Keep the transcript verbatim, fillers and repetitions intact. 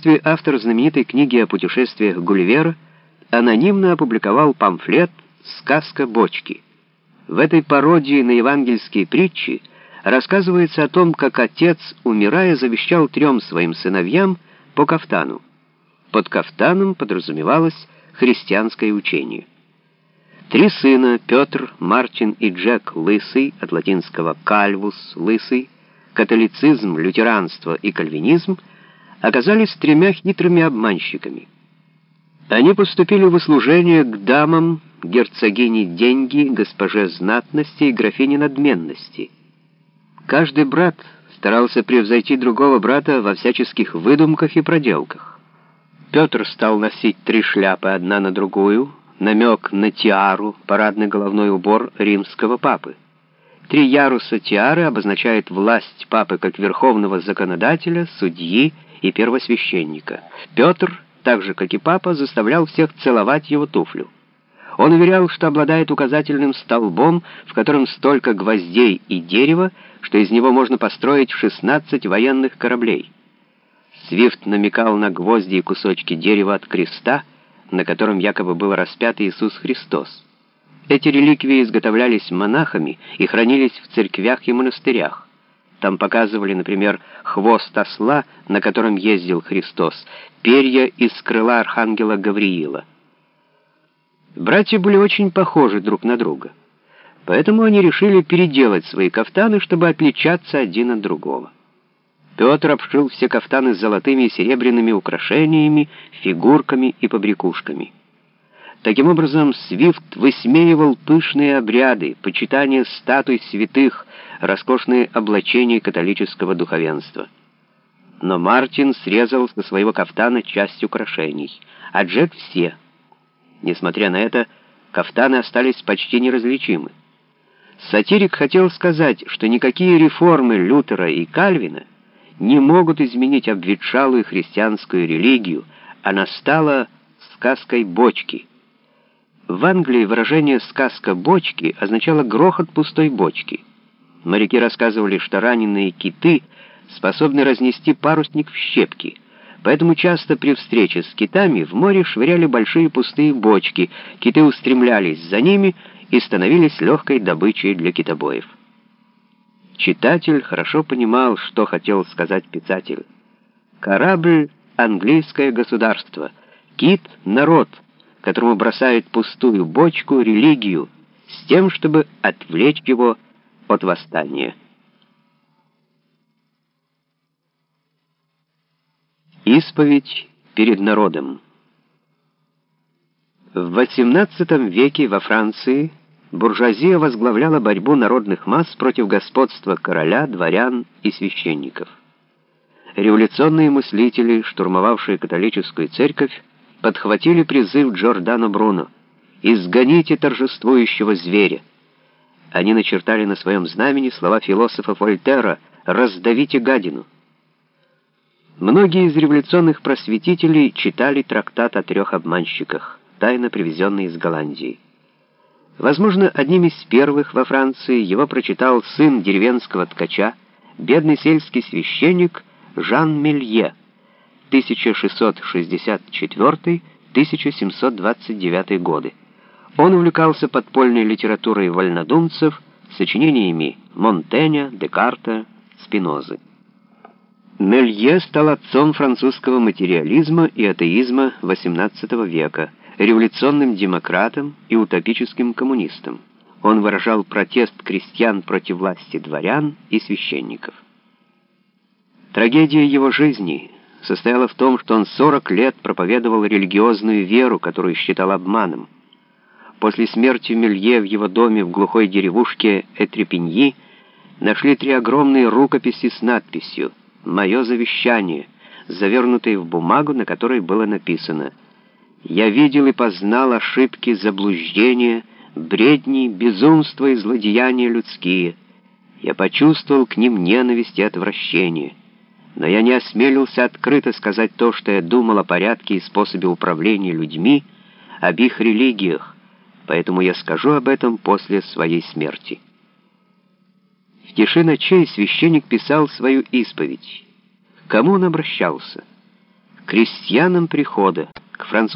качестве автор знаменитой книги о путешествиях Гулливера анонимно опубликовал памфлет «Сказка бочки». В этой пародии на евангельские притчи рассказывается о том, как отец, умирая, завещал трем своим сыновьям по кафтану. Под кафтаном подразумевалось христианское учение. Три сына, Петр, Мартин и Джек Лысый, от латинского «кальвус» — лысый, католицизм, лютеранство и кальвинизм, оказались тремя хитрыми обманщиками. Они поступили в услужение к дамам, герцогине деньги, госпоже знатности и графине надменности. Каждый брат старался превзойти другого брата во всяческих выдумках и проделках. Петр стал носить три шляпы одна на другую, намек на тиару, парадный головной убор римского папы. Три яруса тиары обозначают власть папы как верховного законодателя, судьи и первосвященника. Петр, так же как и папа, заставлял всех целовать его туфлю. Он уверял, что обладает указательным столбом, в котором столько гвоздей и дерева, что из него можно построить шестнадцать военных кораблей. Свифт намекал на гвозди и кусочки дерева от креста, на котором якобы был распят Иисус Христос. Эти реликвии изготовлялись монахами и хранились в церквях и монастырях. Там показывали, например, хвост осла, на котором ездил Христос, перья из крыла архангела Гавриила. Братья были очень похожи друг на друга, поэтому они решили переделать свои кафтаны, чтобы отличаться один от другого. Петр обшил все кафтаны золотыми и серебряными украшениями, фигурками и побрякушками. Таким образом, Свифт высмеивал пышные обряды, почитание статуй святых, роскошные облачения католического духовенства. Но Мартин срезал со своего кафтана часть украшений, а Джек — все. Несмотря на это, кафтаны остались почти неразличимы. Сатирик хотел сказать, что никакие реформы Лютера и Кальвина не могут изменить обветшалую христианскую религию, она стала сказкой бочки. В Англии выражение «сказка бочки» означало грохот пустой бочки. Моряки рассказывали, что раненые киты способны разнести парусник в щепки, поэтому часто при встрече с китами в море швыряли большие пустые бочки, киты устремлялись за ними и становились легкой добычей для китобоев. Читатель хорошо понимал, что хотел сказать писатель. Корабль — английское государство, кит — народ, которому бросают пустую бочку, религию, с тем, чтобы отвлечь его от восстания. Исповедь перед народом. В восемнадцатом веке во Франции буржуазия возглавляла борьбу народных масс против господства короля, дворян и священников. Революционные мыслители, штурмовавшие католическую церковь, подхватили призыв Джордано Бруно «Изгоните торжествующего зверя». Они начертали на своем знамени слова философа Вольтера «Раздавите гадину». Многие из революционных просветителей читали трактат о трех обманщиках, тайно привезенный из Голландии. Возможно, одним из первых во Франции его прочитал сын деревенского ткача, бедный сельский священник Жан Мелье, тысяча шестьсот шестьдесят четвёртый — тысяча семьсот двадцать девятый годы. Он увлекался подпольной литературой вольнодумцев, сочинениями Монтэня, Декарта, Спинозы. Мелье стал отцом французского материализма и атеизма восемнадцатого века, революционным демократом и утопическим коммунистом. Он выражал протест крестьян против власти дворян и священников. Трагедия его жизни состояла в том, что он сорок лет проповедовал религиозную веру, которую считал обманом. После смерти Мелье в его доме в глухой деревушке Этрепиньи нашли три огромные рукописи с надписью «Мое завещание», завернутые в бумагу, на которой было написано: «Я видел и познал ошибки, заблуждения, бредни, безумства и злодеяния людские. Я почувствовал к ним ненависть и отвращение. Но я не осмелился открыто сказать то, что я думал о порядке и способе управления людьми, об их религиях, поэтому я скажу об этом после своей смерти». В тиши ночей священник писал свою исповедь. К кому он обращался? крестьянам прихода, к французским